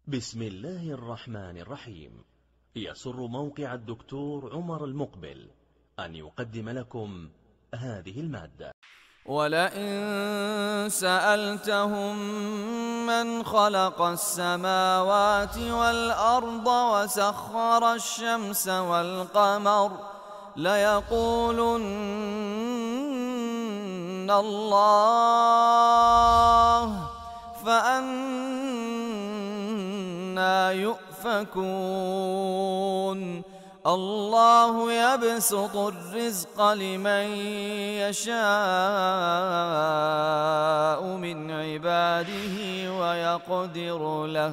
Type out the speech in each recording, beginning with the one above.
بسم الله الرحمن الرحيم. يسر موقع الدكتور عمر المقبل أن يقدم لكم هذه المادة. ولئن سألتهم من خلق السماوات والأرض وسخر الشمس والقمر ليقولن الله فأنى يؤفكون. الله يبسط الرزق لمن يشاء من عباده ويقدر له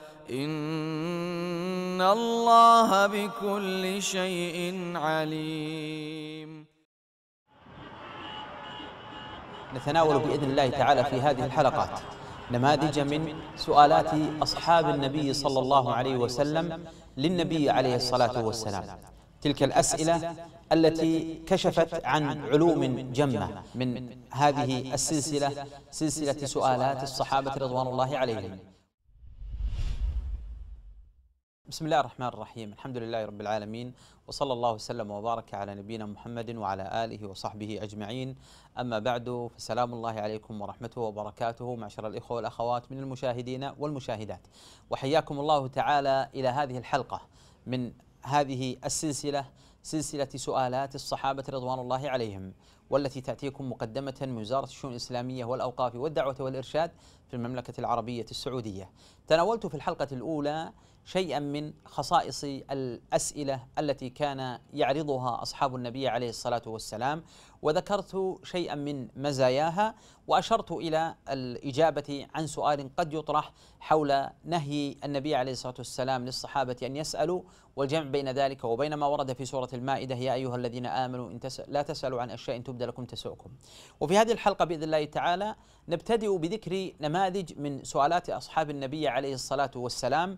إن الله بكل شيء عليم. نتناول بإذن الله تعالى في هذه الحلقات نماذج من سؤالات أصحاب النبي صلى الله عليه وسلم للنبي عليه الصلاة والسلام، تلك الأسئلة التي كشفت عن علوم جمة من هذه السلسلة، سلسلة سؤالات الصحابة رضوان الله عليهم. بسم الله الرحمن الرحيم، الحمد لله رب العالمين، وصلى الله وسلم وبارك على نبينا محمد وعلى آله وصحبه أجمعين. أما بعد، فسلام الله عليكم ورحمته وبركاته معشر الإخوة والأخوات من المشاهدين والمشاهدات، وحياكم الله تعالى إلى هذه الحلقة من هذه السلسلة، سلسلة سؤالات الصحابة رضوان الله عليهم، والتي تأتيكم مقدمة من وزارة الشؤون الإسلامية والأوقاف والدعوة والإرشاد في المملكة العربية السعودية. تناولت في الحلقة الأولى شيئا من خصائص الأسئلة التي كان يعرضها أصحاب النبي عليه الصلاة والسلام، وذكرت شيئا من مزاياها، وأشرت إلى الإجابة عن سؤال قد يطرح حول نهي النبي عليه الصلاة والسلام للصحابة أن يسألوا، والجمع بين ذلك وبين ما ورد في سورة المائدة: يا أيها الذين آمنوا لا تسألوا عن أشياء تبد لكم تسؤكم. وفي هذه الحلقة بإذن الله تعالى نبتدئ بذكر نماذج من سؤالات أصحاب النبي عليه الصلاة والسلام،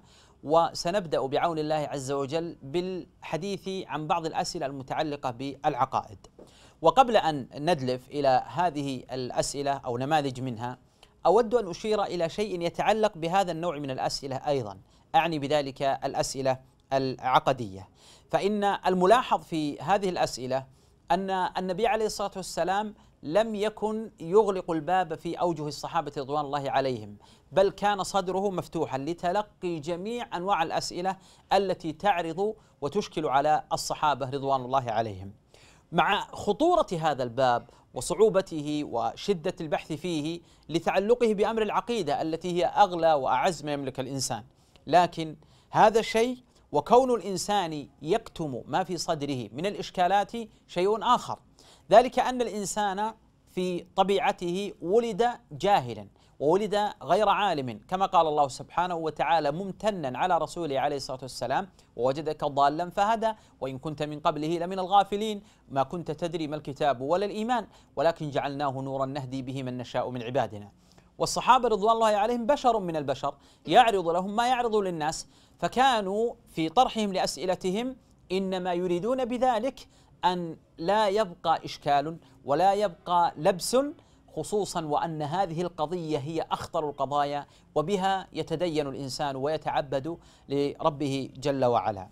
وسنبدأ بعون الله عز وجل بالحديث عن بعض الأسئلة المتعلقة بالعقائد. وقبل أن ندلف إلى هذه الأسئلة أو نماذج منها، أود أن أشير إلى شيء يتعلق بهذا النوع من الأسئلة أيضا، أعني بذلك الأسئلة العقدية. فإن الملاحظ في هذه الأسئلة أن النبي عليه الصلاة والسلام لم يكن يغلق الباب في أوجه الصحابة رضوان الله عليهم، بل كان صدره مفتوحا لتلقي جميع أنواع الأسئلة التي تعرض وتشكل على الصحابة رضوان الله عليهم. مع خطورة هذا الباب وصعوبته وشدة البحث فيه لتعلقه بأمر العقيدة التي هي أغلى وأعز ما يملك الإنسان، لكن هذا الشيء وكون الإنسان يكتم ما في صدره من الإشكالات شيء آخر، ذلك أن الإنسان في طبيعته ولد جاهلا وولد غير عالم، كما قال الله سبحانه وتعالى ممتنا على رسوله عليه الصلاة والسلام: ووجدك ضالا فهدى وإن كنت من قبله لمن الغافلين ما كنت تدري ما الكتاب ولا الإيمان ولكن جعلناه نورا نهدي به من نشاء من عبادنا. والصحابة رضوان الله عليهم بشر من البشر، يعرض لهم ما يعرض للناس، فكانوا في طرحهم لأسئلتهم إنما يريدون بذلك أن لا يبقى إشكال ولا يبقى لبس، خصوصا وأن هذه القضية هي أخطر القضايا، وبها يتدين الإنسان ويتعبد لربه جل وعلا.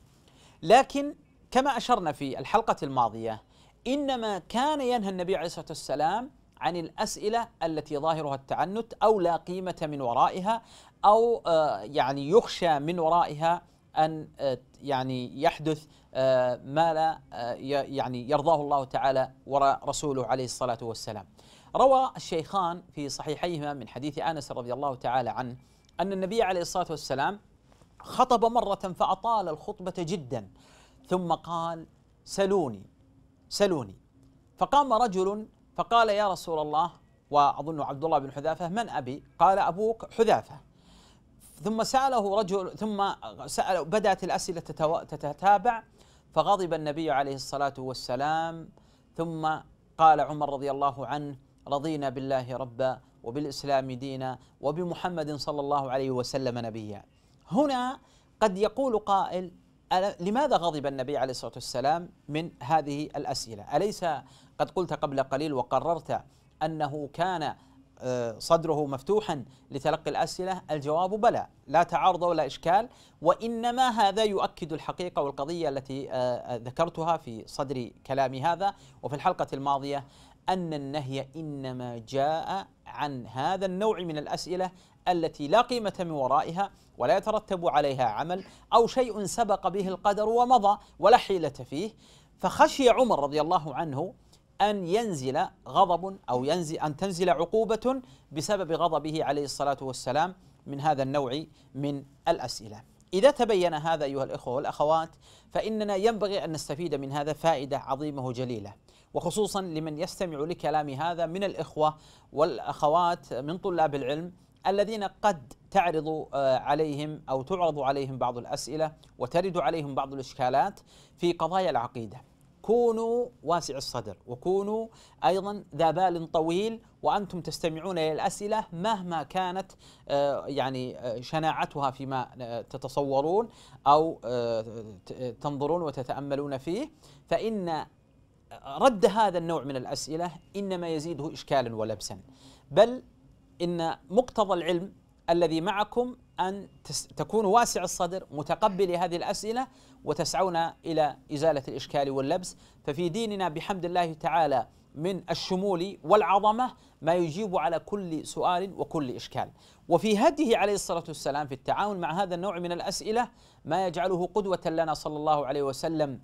لكن كما أشرنا في الحلقة الماضية، إنما كان ينهى النبي عليه الصلاة والسلام عن الأسئلة التي ظاهرها التعنت أو لا قيمة من ورائها، أو يعني يخشى من ورائها أن يعني يحدث ما لا يعني يرضاه الله تعالى ورسوله عليه الصلاة والسلام. روى الشيخان في صحيحيهما من حديث أنس رضي الله تعالى عنه أن النبي عليه الصلاة والسلام خطب مرة فأطال الخطبة جدا، ثم قال: سلوني سلوني. فقام رجل فقال: يا رسول الله، وأظن عبد الله بن حذافة: من أبي؟ قال: أبوك حذافة. ثم سأله رجل، ثم سأل، بدأت الأسئلة تتتابع، فغضب النبي عليه الصلاة والسلام، ثم قال عمر رضي الله عنه: رضينا بالله ربا وبالإسلام دينا وبمحمد صلى الله عليه وسلم نبيا. هنا قد يقول قائل: لماذا غضب النبي عليه الصلاة والسلام من هذه الأسئلة؟ أليس قد قلت قبل قليل وقررت أنه كان صدره مفتوحا لتلقي الأسئلة؟ الجواب بلى، لا تعارض ولا إشكال، وإنما هذا يؤكد الحقيقة والقضية التي ذكرتها في صدر كلامي هذا وفي الحلقة الماضية، أن النهي إنما جاء عن هذا النوع من الأسئلة التي لا قيمة من ورائها ولا يترتب عليها عمل أو شيء سبق به القدر ومضى ولا حيلة فيه. فخشي عمر رضي الله عنه أن ينزل غضب أو أن تنزل عقوبة بسبب غضبه عليه الصلاة والسلام من هذا النوع من الأسئلة. إذا تبين هذا أيها الإخوة والأخوات، فإننا ينبغي أن نستفيد من هذا فائدة عظيمة وجليلة، وخصوصا لمن يستمع لكلام هذا من الإخوة والأخوات من طلاب العلم الذين قد تعرض عليهم أو تعرض عليهم بعض الأسئلة وترد عليهم بعض الإشكالات في قضايا العقيدة. كونوا واسع الصدر وكونوا أيضا ذا بال طويل وأنتم تستمعون إلى الأسئلة مهما كانت يعني شناعتها فيما تتصورون أو تنظرون وتتأملون فيه، فإن رد هذا النوع من الأسئلة إنما يزيده إشكالا ولبسا، بل إن مقتضى العلم الذي معكم أن تكونوا واسع الصدر متقبلي هذه الأسئلة وتسعون إلى إزالة الإشكال واللبس. ففي ديننا بحمد الله تعالى من الشمول والعظمة ما يجيب على كل سؤال وكل إشكال، وفي هديه عليه الصلاة والسلام في التعامل مع هذا النوع من الأسئلة ما يجعله قدوة لنا صلى الله عليه وسلم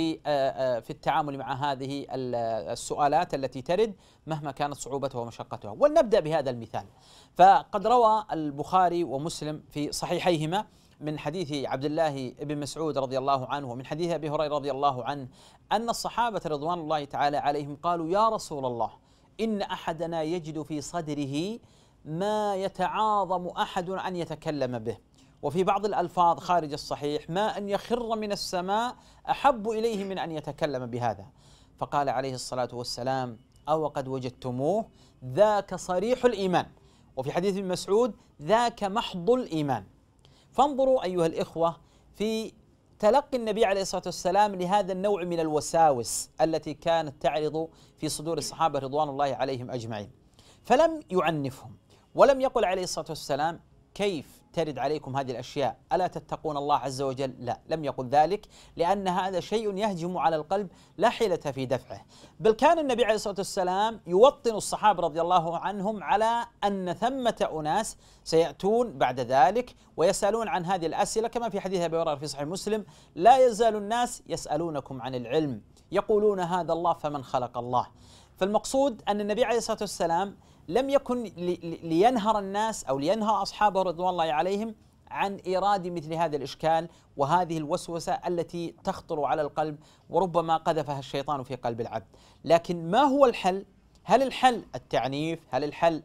في التعامل مع هذه السؤالات التي ترد مهما كانت صعوبتها ومشقتها. ولنبدأ بهذا المثال. فقد روى البخاري ومسلم في صحيحيهما من حديث عبد الله بن مسعود رضي الله عنه ومن حديث أبي هريرة رضي الله عنه أن الصحابة رضوان الله تعالى عليهم قالوا: يا رسول الله، إن أحدنا يجد في صدره ما يتعاظم أحد أن يتكلم به، وفي بعض الألفاظ خارج الصحيح: ما أن يخر من السماء أحب إليه من أن يتكلم بهذا. فقال عليه الصلاة والسلام: أو قد وجدتموه ذاك صريح الإيمان. وفي حديث ابن مسعود: ذاك محض الإيمان. فانظروا أيها الإخوة في تلقي النبي عليه الصلاة والسلام لهذا النوع من الوساوس التي كانت تعرض في صدور الصحابة رضوان الله عليهم أجمعين، فلم يعنفهم ولم يقل عليه الصلاة والسلام: كيف ترد عليكم هذه الأشياء؟ ألا تتقون الله عز وجل؟ لا، لم يقل ذلك، لأن هذا شيء يهجم على القلب لا حيلة في دفعه. بل كان النبي عليه الصلاة والسلام يوطن الصحابة رضي الله عنهم على أن ثمة أناس سيأتون بعد ذلك ويسألون عن هذه الأسئلة، كما في حديث أبي هريرة في صحيح مسلم: لا يزال الناس يسألونكم عن العلم يقولون هذا الله فمن خلق الله. فالمقصود أن النبي عليه الصلاة والسلام لم يكن لينهر الناس أو لينهى أصحابه رضوان الله عليهم عن إيراد مثل هذا الإشكال وهذه الوسوسة التي تخطر على القلب وربما قذفها الشيطان في قلب العبد. لكن ما هو الحل؟ هل الحل التعنيف؟ هل الحل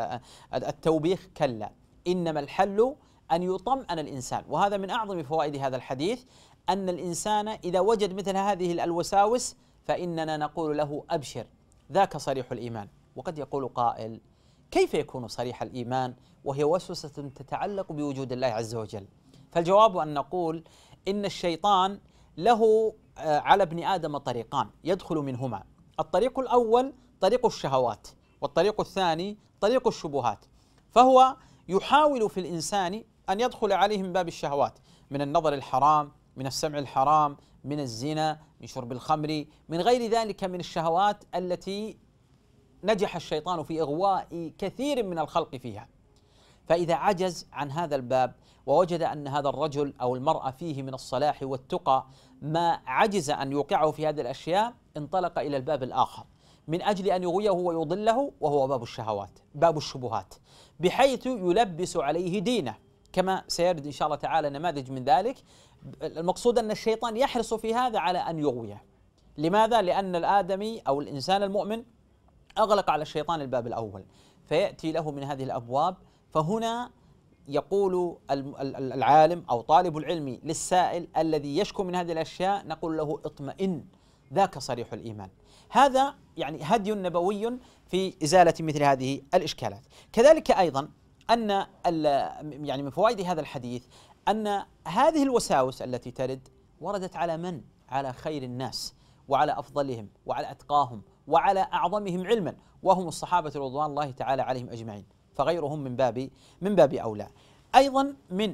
التوبيخ؟ كلا، إنما الحل أن يطمئن الإنسان. وهذا من أعظم فوائد هذا الحديث، أن الإنسان إذا وجد مثل هذه الوساوس فإننا نقول له: أبشر، ذاك صريح الإيمان. وقد يقول قائل: كيف يكون صريح الإيمان وهي وسوسة تتعلق بوجود الله عز وجل؟ فالجواب أن نقول إن الشيطان له على ابن آدم طريقان يدخل منهما. الطريق الأول طريق الشهوات، والطريق الثاني طريق الشبهات. فهو يحاول في الإنسان أن يدخل عليه من باب الشهوات، من النظر الحرام، من السمع الحرام، من الزنا، من شرب الخمر، من غير ذلك من الشهوات التي نجح الشيطان في إغواء كثير من الخلق فيها. فإذا عجز عن هذا الباب ووجد أن هذا الرجل أو المرأة فيه من الصلاح والتقى ما عجز أن يوقعه في هذه الأشياء، انطلق إلى الباب الآخر من أجل أن يغويه ويضله، وهو باب الشهوات، باب الشبهات، بحيث يلبس عليه دينه، كما سيرد إن شاء الله تعالى نماذج من ذلك. المقصود أن الشيطان يحرص في هذا على أن يغويه. لماذا؟ لأن الآدمي أو الإنسان المؤمن أغلق على الشيطان الباب الأول، فيأتي له من هذه الأبواب. فهنا يقول العالم أو طالب العلم للسائل الذي يشكو من هذه الأشياء، نقول له: اطمئن، ذاك صريح الإيمان. هذا يعني هدي نبوي في إزالة مثل هذه الإشكالات. كذلك أيضا أن يعني من فوائد هذا الحديث أن هذه الوساوس التي ترد وردت على من؟ على خير الناس وعلى أفضلهم وعلى أتقاهم وعلى أعظمهم علما، وهم الصحابة رضوان الله تعالى عليهم أجمعين، فغيرهم من باب أولى. أيضا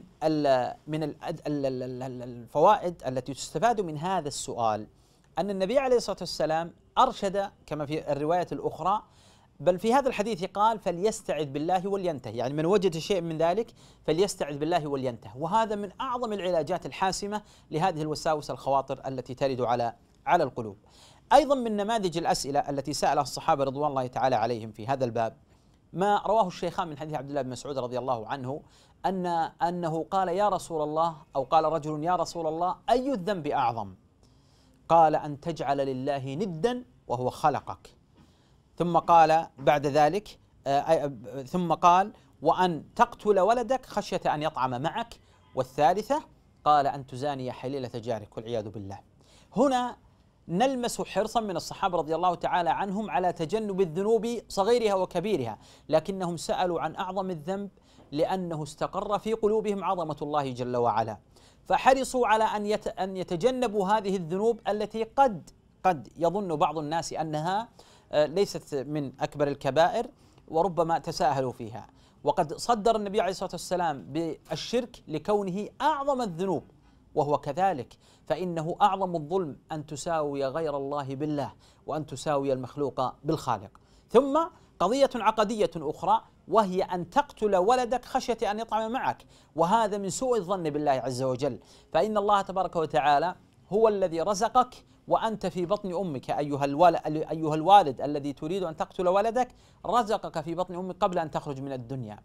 من الفوائد التي تستفاد من هذا السؤال أن النبي عليه الصلاة والسلام أرشد كما في الرواية الأخرى، بل في هذا الحديث قال فليستعذ بالله ولينتهي، يعني من وجد شيء من ذلك فليستعذ بالله ولينتهي، وهذا من أعظم العلاجات الحاسمة لهذه الوساوس الخواطر التي ترد على القلوب. أيضا من نماذج الأسئلة التي سألها الصحابة رضوان الله تعالى عليهم في هذا الباب ما رواه الشيخان من حديث عبد الله بن مسعود رضي الله عنه أنه قال يا رسول الله، أو قال رجل يا رسول الله أي الذنب أعظم؟ قال أن تجعل لله ندا وهو خلقك. ثم قال بعد ذلك ثم قال وأن تقتل ولدك خشية أن يطعم معك. والثالثة قال أن تزاني حليلة جارك والعياذ بالله. هنا نلمس حرصا من الصحابة رضي الله تعالى عنهم على تجنب الذنوب صغيرها وكبيرها، لكنهم سألوا عن أعظم الذنب لأنه استقر في قلوبهم عظمة الله جل وعلا، فحرصوا على أن يتجنبوا هذه الذنوب التي قد يظن بعض الناس أنها ليست من أكبر الكبائر وربما تساهلوا فيها. وقد صدر النبي عليه الصلاة والسلام بالشرك لكونه أعظم الذنوب، وهو كذلك، فإنه أعظم الظلم أن تساوي غير الله بالله وأن تساوي المخلوق بالخالق. ثم قضية عقدية أخرى وهي أن تقتل ولدك خشية أن يطعم معك، وهذا من سوء الظن بالله عز وجل، فإن الله تبارك وتعالى هو الذي رزقك وأنت في بطن أمك أيها الوالد الذي تريد أن تقتل ولدك، رزقك في بطن أمك قبل أن تخرج من الدنيا،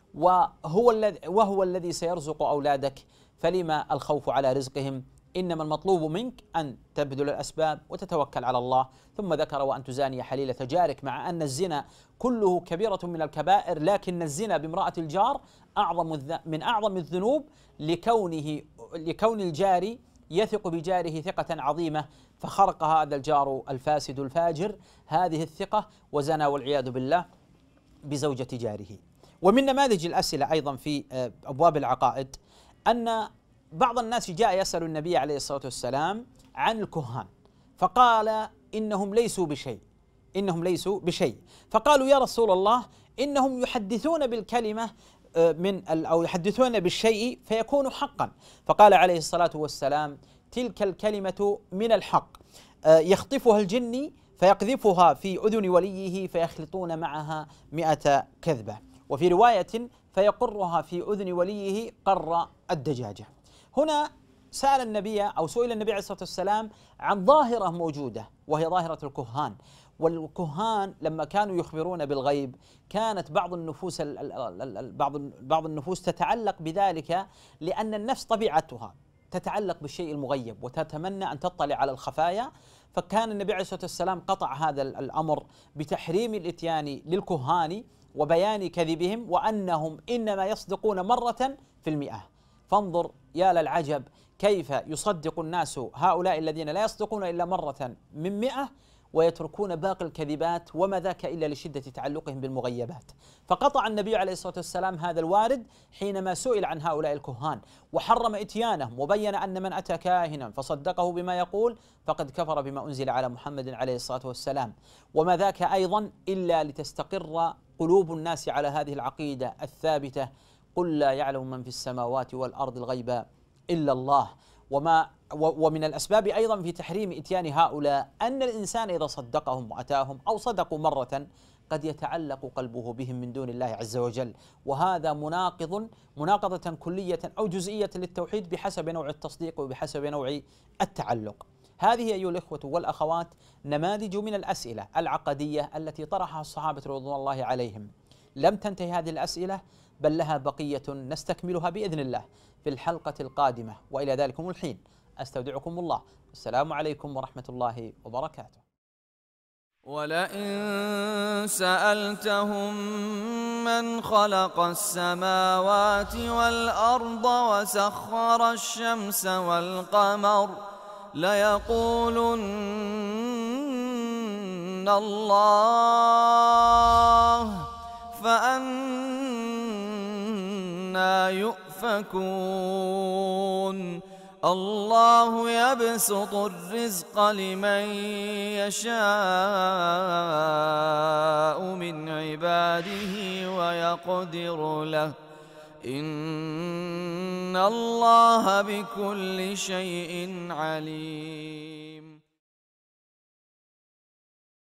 وهو الذي سيرزق أولادك، فلما الخوف على رزقهم؟ إنما المطلوب منك أن تبذل الأسباب وتتوكل على الله. ثم ذكر وأن تزاني حليلة جارك، مع أن الزنا كله كبيرة من الكبائر، لكن الزنا بامرأة الجار من أعظم الذنوب لكون الجاري يثق بجاره ثقة عظيمة، فخرق هذا الجار الفاسد الفاجر هذه الثقة وزنى والعياذ بالله بزوجة جاره. ومن نماذج الأسئلة أيضا في أبواب العقائد أن بعض الناس جاء يسأل النبي عليه الصلاة والسلام عن الكهان، فقال إنهم ليسوا بشيء، فقالوا يا رسول الله إنهم يحدثون بالكلمة أو يحدثون بالشيء فيكون حقا، فقال عليه الصلاة والسلام تلك الكلمة من الحق يخطفها الجني فيقذفها في أذن وليه فيخلطون معها 100 كذبة، وفي رواية فيقرها في أذن وليه قر الدجاجة. هنا سئل النبي عليه الصلاة والسلام عن ظاهرة موجودة وهي ظاهرة الكهان، والكهان لما كانوا يخبرون بالغيب كانت بعض النفوس تتعلق بذلك، لأن النفس طبيعتها تتعلق بالشيء المغيب وتتمنى أن تطلع على الخفايا، فكان النبي عليه الصلاة والسلام قطع هذا الأمر بتحريم الإتيان للكهان وبيان كذبهم وأنهم إنما يصدقون مرة في 100. فانظر يا للعجب كيف يصدق الناس هؤلاء الذين لا يصدقون إلا مرة من 100 ويتركون باقي الكذبات، وما ذاك إلا لشدة تعلقهم بالمغيبات. فقطع النبي عليه الصلاة والسلام هذا الوارد حينما سئل عن هؤلاء الكهان، وحرم إتيانهم، وبين أن من أتى كاهنا فصدقه بما يقول فقد كفر بما أنزل على محمد عليه الصلاة والسلام، وما ذاك أيضا إلا لتستقر قلوب الناس على هذه العقيدة الثابتة: قل لا يعلم من في السماوات والأرض الغيب إلا الله. ومن الأسباب أيضا في تحريم إتيان هؤلاء أن الإنسان إذا صدقهم وأتاهم أو صدقوا مرة قد يتعلق قلبه بهم من دون الله عز وجل، وهذا مناقضة كلية أو جزئية للتوحيد بحسب نوع التصديق وبحسب نوع التعلق. هذه أيها الإخوة والأخوات نماذج من الأسئلة العقدية التي طرحها الصحابة رضوان الله عليهم. لم تنتهي هذه الأسئلة، بل لها بقية نستكملها بإذن الله في الحلقة القادمة، وإلى ذلكم الحين أستودعكم الله، والسلام عليكم ورحمة الله وبركاته. ولئن سألتهم من خلق السماوات والأرض وسخر الشمس والقمر ليقولن الله، فأنى يؤفكون. الله يبسط الرزق لمن يشاء من عباده ويقدر له إن الله بكل شيء عليم.